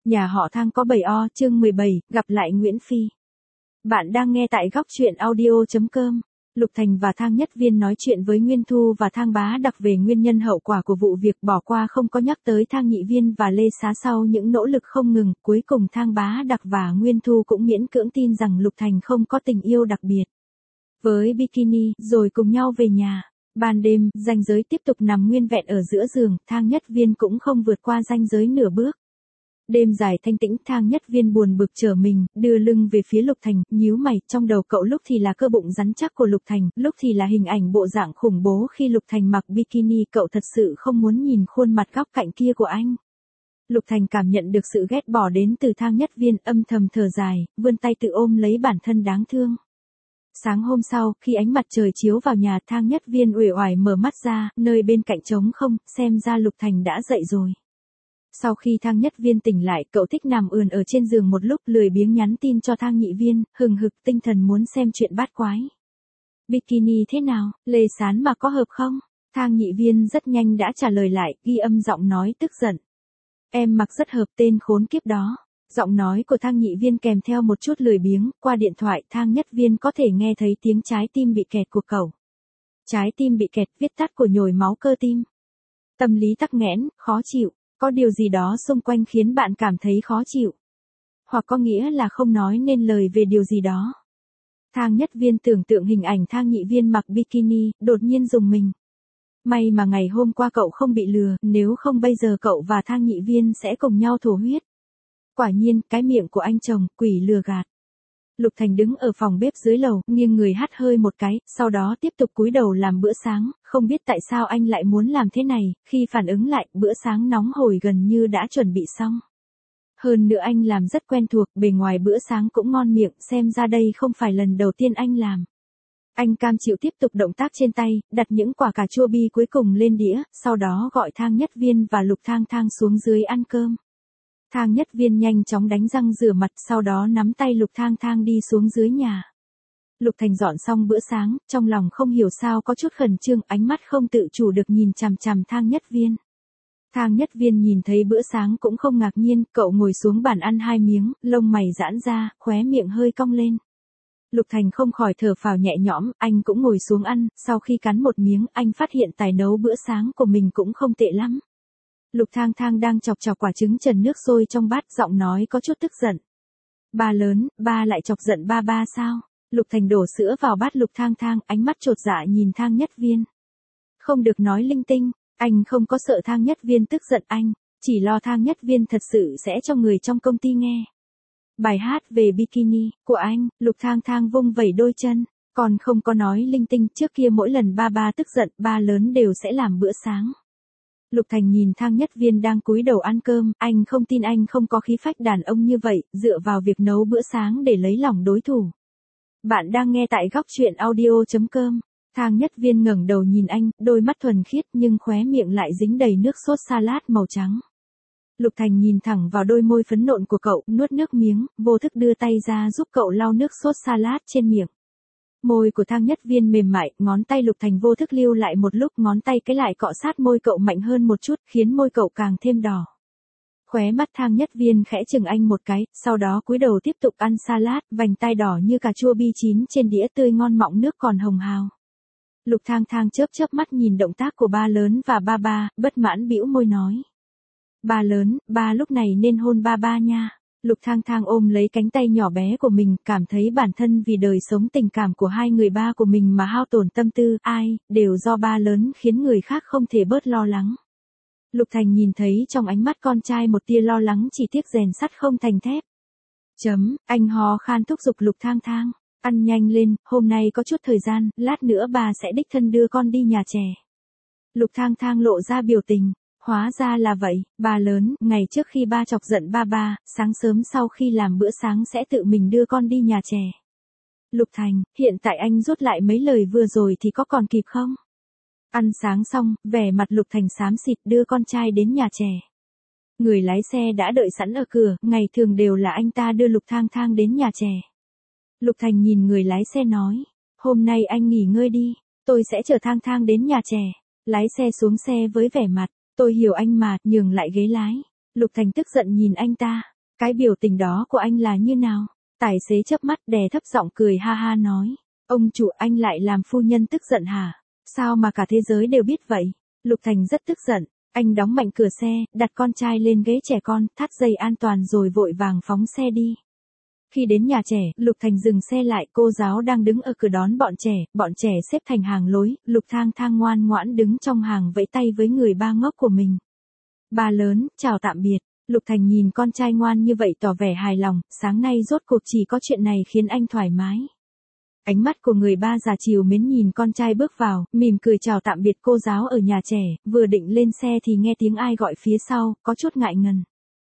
Nhà họ Thang có 7O, chương 17, gặp lại Nguyễn Phi. Bạn đang nghe tại góc truyện audio.com. Lục Thành và Thang Nhất Viên nói chuyện với Nguyên Thu và Thang Bá Đặc về nguyên nhân hậu quả của vụ việc, bỏ qua không có nhắc tới Thang Nhị Viên và Lê Xá. Sau những nỗ lực không ngừng, cuối cùng Thang Bá Đặc và Nguyên Thu cũng miễn cưỡng tin rằng Lục Thành không có tình yêu đặc biệt với Bikini, rồi cùng nhau về nhà. Ban đêm, ranh giới tiếp tục nằm nguyên vẹn ở giữa giường, Thang Nhất Viên cũng không vượt qua ranh giới nửa bước. Đêm dài thanh tĩnh, Thang Nhất Viên buồn bực trở mình, đưa lưng về phía Lục Thành, nhíu mày, trong đầu cậu lúc thì là cơ bụng rắn chắc của Lục Thành, lúc thì là hình ảnh bộ dạng khủng bố khi Lục Thành mặc bikini, cậu thật sự không muốn nhìn khuôn mặt góc cạnh kia của anh. Lục Thành cảm nhận được sự ghét bỏ đến từ Thang Nhất Viên, âm thầm thở dài, vươn tay tự ôm lấy bản thân đáng thương. Sáng hôm sau, khi ánh mặt trời chiếu vào nhà, Thang Nhất Viên uể oải mở mắt ra, nơi bên cạnh trống không, xem ra Lục Thành đã dậy rồi. Sau khi Thang Nhất Viên tỉnh lại, cậu thích nằm ườn ở trên giường một lúc, lười biếng nhắn tin cho Thang Nhị Viên, hừng hực tinh thần muốn xem chuyện bát quái. Bikini thế nào, Lê Sán mà có hợp không? Thang Nhị Viên rất nhanh đã trả lời lại, ghi âm giọng nói tức giận. Em mặc rất hợp, tên khốn kiếp đó. Giọng nói của Thang Nhị Viên kèm theo một chút lười biếng, qua điện thoại Thang Nhất Viên có thể nghe thấy tiếng trái tim bị kẹt của cậu. Trái tim bị kẹt, viết tắt của nhồi máu cơ tim. Tâm lý tắc nghẽn, khó chịu, có điều gì đó xung quanh khiến bạn cảm thấy khó chịu. Hoặc có nghĩa là không nói nên lời về điều gì đó. Thang Nhất Viên tưởng tượng hình ảnh Thang Nhị Viên mặc bikini, đột nhiên rùng mình. May mà ngày hôm qua cậu không bị lừa, nếu không bây giờ cậu và Thang Nhị Viên sẽ cùng nhau thổ huyết. Quả nhiên, cái miệng của anh chồng, quỷ lừa gạt. Lục Thành đứng ở phòng bếp dưới lầu, nghiêng người hắt hơi một cái, sau đó tiếp tục cúi đầu làm bữa sáng, không biết tại sao anh lại muốn làm thế này, khi phản ứng lại, bữa sáng nóng hổi gần như đã chuẩn bị xong. Hơn nữa anh làm rất quen thuộc, bề ngoài bữa sáng cũng ngon miệng, xem ra đây không phải lần đầu tiên anh làm. Anh cam chịu tiếp tục động tác trên tay, đặt những quả cà chua bi cuối cùng lên đĩa, sau đó gọi Thang Nhất Viên và Lục Thang Thang xuống dưới ăn cơm. Thang Nhất Viên nhanh chóng đánh răng rửa mặt, sau đó nắm tay Lục Thang Thang đi xuống dưới nhà. Lục Thành dọn xong bữa sáng, trong lòng không hiểu sao có chút khẩn trương, ánh mắt không tự chủ được nhìn chằm chằm Thang Nhất Viên. Thang Nhất Viên nhìn thấy bữa sáng cũng không ngạc nhiên, cậu ngồi xuống bàn ăn 2 miếng, lông mày giãn ra, khóe miệng hơi cong lên. Lục Thành không khỏi thở phào nhẹ nhõm, anh cũng ngồi xuống ăn, sau khi cắn một miếng, anh phát hiện tài nấu bữa sáng của mình cũng không tệ lắm. Lục Thang Thang đang chọc quả trứng trần nước sôi trong bát, giọng nói có chút tức giận. Ba lớn, ba lại chọc giận ba sao? Lục Thành đổ sữa vào bát Lục Thang Thang, ánh mắt chột dạ nhìn Thang Nhất Viên. Không được nói linh tinh, anh không có sợ Thang Nhất Viên tức giận anh, chỉ lo Thang Nhất Viên thật sự sẽ cho người trong công ty nghe. Bài hát về bikini của anh, Lục Thang Thang vung vẩy đôi chân, còn không có nói linh tinh, trước kia mỗi lần ba tức giận, ba lớn đều sẽ làm bữa sáng. Lục Thành nhìn Thang Nhất Viên đang cúi đầu ăn cơm, anh không tin anh không có khí phách đàn ông như vậy, dựa vào việc nấu bữa sáng để lấy lòng đối thủ. Bạn đang nghe tại góc truyện audio.com. Thang Nhất Viên ngẩng đầu nhìn anh, đôi mắt thuần khiết nhưng khóe miệng lại dính đầy nước sốt salad màu trắng. Lục Thành nhìn thẳng vào đôi môi phấn nộn của cậu, nuốt nước miếng, vô thức đưa tay ra giúp cậu lau nước sốt salad trên miệng. Môi của Thang Nhất Viên mềm mại, ngón tay Lục Thành vô thức lưu lại một lúc, ngón tay cái lại cọ sát môi cậu mạnh hơn một chút, khiến môi cậu càng thêm đỏ. Khóe mắt Thang Nhất Viên khẽ chừng anh một cái, sau đó cúi đầu tiếp tục ăn salad, vành tai đỏ như cà chua bi chín trên đĩa tươi ngon, mọng nước còn hồng hào. Lục Thang Thang chớp mắt nhìn động tác của ba lớn và ba, bất mãn bĩu môi nói. Ba lớn, ba lúc này nên hôn ba nha. Lục Thang Thang ôm lấy cánh tay nhỏ bé của mình, cảm thấy bản thân vì đời sống tình cảm của hai người ba của mình mà hao tổn tâm tư, đều do ba lớn khiến người khác không thể bớt lo lắng. Lục Thành nhìn thấy trong ánh mắt con trai một tia lo lắng, chỉ tiếc rèn sắt không thành thép. Anh ho khan thúc giục Lục Thang Thang, ăn nhanh lên, hôm nay có chút thời gian, lát nữa bà sẽ đích thân đưa con đi nhà trẻ. Lục Thang Thang lộ ra biểu tình. Hóa ra là vậy, ba lớn, ngày trước khi ba chọc giận ba, sáng sớm sau khi làm bữa sáng sẽ tự mình đưa con đi nhà trẻ. Lục Thành, hiện tại anh rút lại mấy lời vừa rồi thì có còn kịp không? Ăn sáng xong, vẻ mặt Lục Thành xám xịt đưa con trai đến nhà trẻ. Người lái xe đã đợi sẵn ở cửa, ngày thường đều là anh ta đưa Lục Thang Thang đến nhà trẻ. Lục Thành nhìn người lái xe nói, hôm nay anh nghỉ ngơi đi, tôi sẽ chở Thang Thang đến nhà trẻ. Lái xe xuống xe với vẻ mặt, tôi hiểu anh mà, nhường lại ghế lái. Lục Thành tức giận nhìn anh ta, Cái biểu tình đó của anh là như nào? Tài xế chớp mắt đè thấp giọng cười ha ha nói. Ông chủ, anh lại làm phu nhân tức giận hả? Sao mà cả thế giới đều biết vậy? Lục Thành rất tức giận. Anh đóng mạnh cửa xe, đặt con trai lên ghế trẻ con, thắt dây an toàn rồi vội vàng phóng xe đi. Khi đến nhà trẻ, Lục Thành dừng xe lại, cô giáo đang đứng ở cửa đón bọn trẻ xếp thành hàng lối, Lục Thang Thang ngoan ngoãn đứng trong hàng vẫy tay với người ba ngốc của mình. Ba lớn, chào tạm biệt. Lục Thành nhìn con trai ngoan như vậy tỏ vẻ hài lòng, sáng nay rốt cuộc chỉ có chuyện này khiến anh thoải mái. Ánh mắt của người ba già trìu mến nhìn con trai bước vào, mỉm cười chào tạm biệt cô giáo ở nhà trẻ, vừa định lên xe thì nghe tiếng ai gọi phía sau, có chút ngại ngần.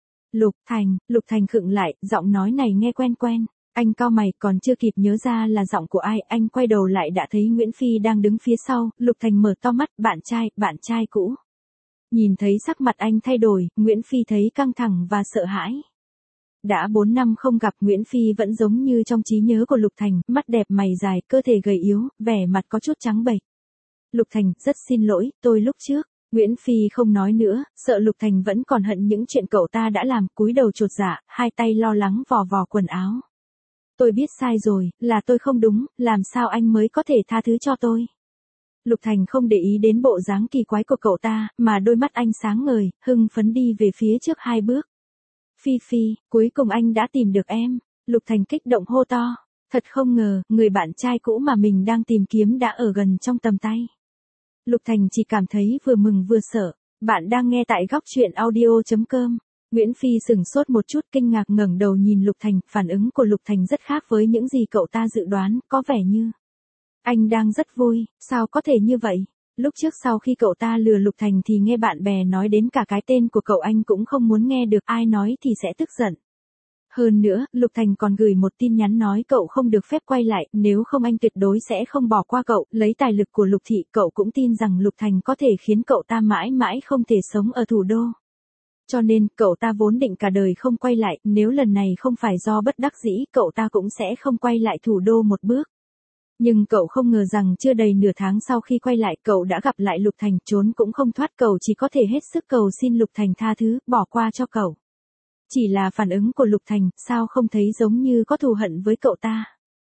Lục Thành khựng lại, giọng nói này nghe quen quen. Anh cau mày, còn chưa kịp nhớ ra là giọng của ai, anh quay đầu lại đã thấy Nguyễn Phi đang đứng phía sau, Lục Thành mở to mắt, bạn trai cũ. Nhìn thấy sắc mặt anh thay đổi, Nguyễn Phi thấy căng thẳng và sợ hãi. Đã 4 năm không gặp, Nguyễn Phi vẫn giống như trong trí nhớ của Lục Thành, mắt đẹp mày dài, cơ thể gầy yếu, vẻ mặt có chút trắng bệch. Lục Thành, rất xin lỗi, tôi lúc trước. Nguyễn Phi không nói nữa, sợ Lục Thành vẫn còn hận những chuyện cậu ta đã làm, cúi đầu chột dạ, hai tay lo lắng vò vò quần áo. Tôi biết sai rồi, là tôi không đúng, làm sao anh mới có thể tha thứ cho tôi? Lục Thành không để ý đến bộ dáng kỳ quái của cậu ta, mà đôi mắt anh sáng ngời, hưng phấn đi về phía trước 2 bước. Phi, cuối cùng anh đã tìm được em. Lục Thành kích động hô to. Thật không ngờ, người bạn trai cũ mà mình đang tìm kiếm đã ở gần trong tầm tay. Lục Thành chỉ cảm thấy vừa mừng vừa sợ. Bạn đang nghe tại góc truyện audio.com. Nguyễn Phi sửng sốt một chút, kinh ngạc ngẩng đầu nhìn Lục Thành, phản ứng của Lục Thành rất khác với những gì cậu ta dự đoán, có vẻ như anh đang rất vui, sao có thể như vậy? Lúc trước sau khi cậu ta lừa Lục Thành thì nghe bạn bè nói đến cả cái tên của cậu anh cũng không muốn nghe được, ai nói thì sẽ tức giận. Hơn nữa, Lục Thành còn gửi một tin nhắn nói cậu không được phép quay lại, nếu không anh tuyệt đối sẽ không bỏ qua cậu, lấy tài lực của Lục Thị, cậu cũng tin rằng Lục Thành có thể khiến cậu ta mãi mãi không thể sống ở thủ đô. Cho nên, cậu ta vốn định cả đời không quay lại, nếu lần này không phải do bất đắc dĩ, cậu ta cũng sẽ không quay lại thủ đô một bước. Nhưng cậu không ngờ rằng chưa đầy nửa tháng sau khi quay lại, cậu đã gặp lại Lục Thành, trốn cũng không thoát, cậu chỉ có thể hết sức cầu xin Lục Thành tha thứ, bỏ qua cho cậu. Chỉ là phản ứng của Lục Thành, sao không thấy giống như có thù hận với cậu ta?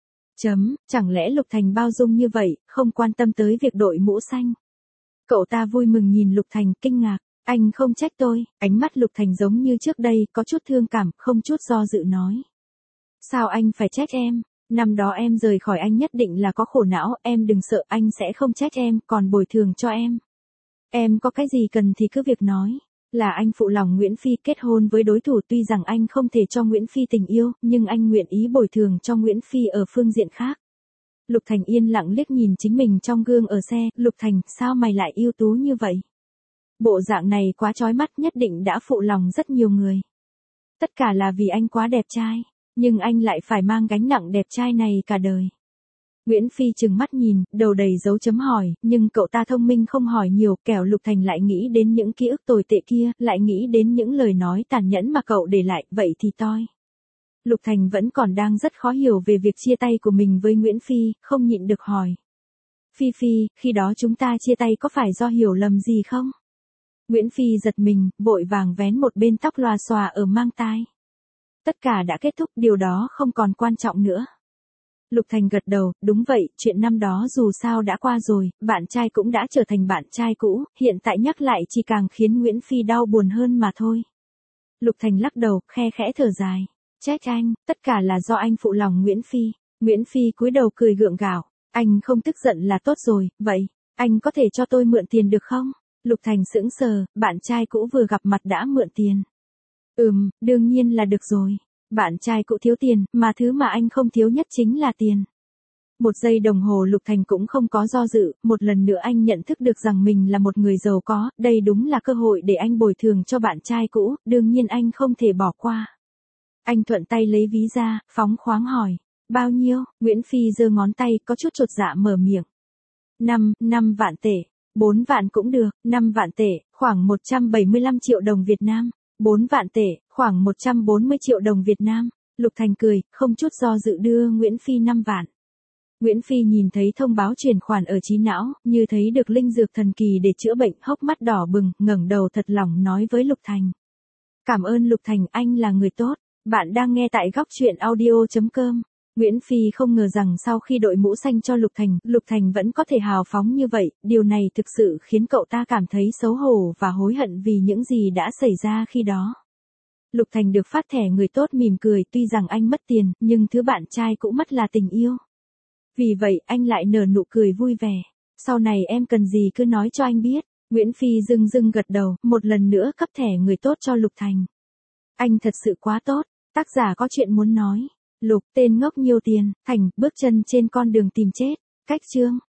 Chẳng lẽ Lục Thành bao dung như vậy, không quan tâm tới việc đội mũ xanh? Cậu ta vui mừng nhìn Lục Thành, kinh ngạc. Anh không trách tôi, ánh mắt Lục Thành giống như trước đây, có chút thương cảm, không chút do dự nói. Sao anh phải trách em? Năm đó em rời khỏi anh nhất định là có khổ não, em đừng sợ, anh sẽ không trách em, còn bồi thường cho em. Em có cái gì cần thì cứ việc nói. Là anh phụ lòng Nguyễn Phi kết hôn với đối thủ, tuy rằng anh không thể cho Nguyễn Phi tình yêu, nhưng anh nguyện ý bồi thường cho Nguyễn Phi ở phương diện khác. Lục Thành yên lặng liếc nhìn chính mình trong gương ở xe, Lục Thành, sao mày lại ưu tú như vậy? Bộ dạng này quá chói mắt, nhất định đã phụ lòng rất nhiều người. Tất cả là vì anh quá đẹp trai, nhưng anh lại phải mang gánh nặng đẹp trai này cả đời. Nguyễn Phi trừng mắt nhìn, đầu đầy dấu chấm hỏi, nhưng cậu ta thông minh không hỏi nhiều, kẻo Lục Thành lại nghĩ đến những ký ức tồi tệ kia, lại nghĩ đến những lời nói tàn nhẫn mà cậu để lại, vậy thì toi. Lục Thành vẫn còn đang rất khó hiểu về việc chia tay của mình với Nguyễn Phi, không nhịn được hỏi. Phi, khi đó chúng ta chia tay có phải do hiểu lầm gì không? Nguyễn Phi giật mình, vội vàng vén một bên tóc lòa xòa ở mang tai. Tất cả đã kết thúc, điều đó không còn quan trọng nữa. Lục Thành gật đầu, đúng vậy, chuyện năm đó dù sao đã qua rồi, bạn trai cũng đã trở thành bạn trai cũ, hiện tại nhắc lại chỉ càng khiến Nguyễn Phi đau buồn hơn mà thôi. Lục Thành lắc đầu, khe khẽ thở dài. Trách anh, tất cả là do anh phụ lòng Nguyễn Phi. Nguyễn Phi cúi đầu cười gượng gạo. Anh không tức giận là tốt rồi, vậy, anh có thể cho tôi mượn tiền được không? Lục Thành sững sờ, bạn trai cũ vừa gặp mặt đã mượn tiền. Đương nhiên là được rồi. Bạn trai cũ thiếu tiền, mà thứ mà anh không thiếu nhất chính là tiền. Một giây đồng hồ Lục Thành cũng không có do dự, một lần nữa anh nhận thức được rằng mình là một người giàu có, đây đúng là cơ hội để anh bồi thường cho bạn trai cũ, đương nhiên anh không thể bỏ qua. Anh thuận tay lấy ví ra, phóng khoáng hỏi, bao nhiêu? Nguyễn Phi giơ ngón tay, có chút chột dạ mở miệng. 5 vạn tệ, 4 vạn cũng được, 5 vạn tệ, khoảng 175 triệu đồng Việt Nam. 4 vạn tệ, khoảng 140 triệu đồng Việt Nam. Lục Thành cười, không chút do dự đưa Nguyễn Phi 5 vạn. Nguyễn Phi nhìn thấy thông báo chuyển khoản ở trí não, như thấy được linh dược thần kỳ để chữa bệnh, hốc mắt đỏ bừng, ngẩng đầu thật lòng nói với Lục Thành. Cảm ơn Lục Thành, anh là người tốt. Bạn đang nghe tại góc chuyện audio.com. Nguyễn Phi không ngờ rằng sau khi đội mũ xanh cho Lục Thành vẫn có thể hào phóng như vậy, điều này thực sự khiến cậu ta cảm thấy xấu hổ và hối hận vì những gì đã xảy ra khi đó. Lục Thành được phát thẻ người tốt mỉm cười, tuy rằng anh mất tiền, nhưng thứ bạn trai cũng mất là tình yêu. Vì vậy anh lại nở nụ cười vui vẻ. Sau này em cần gì cứ nói cho anh biết. Nguyễn Phi dưng dưng gật đầu, một lần nữa cấp thẻ người tốt cho Lục Thành. Anh thật sự quá tốt. Tác giả có chuyện muốn nói. Lục, tên ngốc nhiều tiền, Thành, bước chân trên con đường tìm chết. Cách chương.